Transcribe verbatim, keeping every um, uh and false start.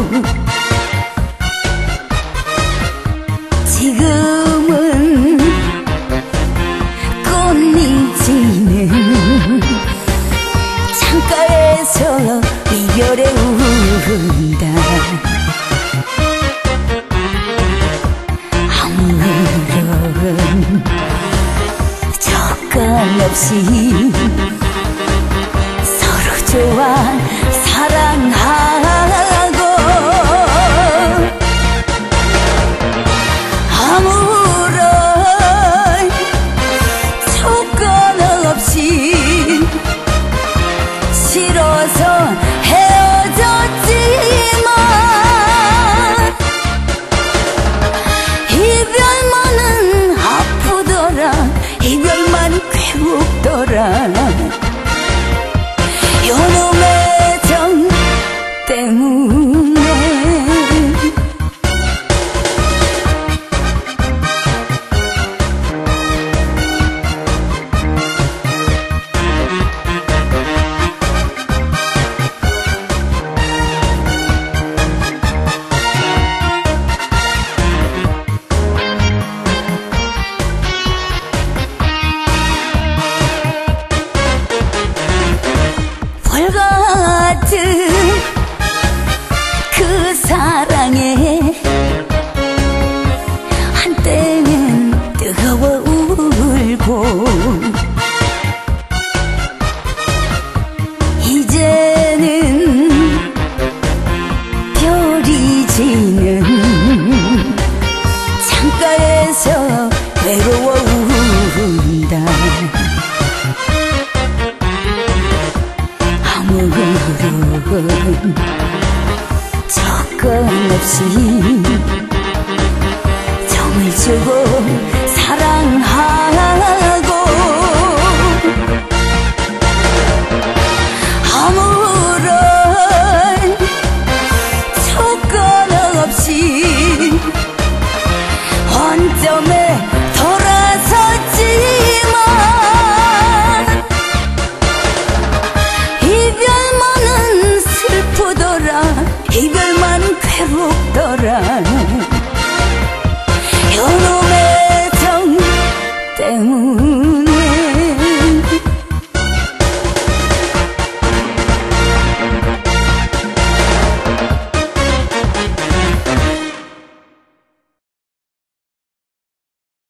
지금은 꽃이 지는 창가에서 이별에 운다. 아무런 젓갈 없이 서로 좋아 사랑하고, 아무런 조건 없이 싫어서 헤어졌지만 이별만은 아프더라, 이별만 괴롭더라. 요놈의 정 때문에. 같은 그 사랑에 한때는 뜨거워 울고 이제는 별이 지는 창가에서 외로워 운다. 아무런 조건 없이 정을 주고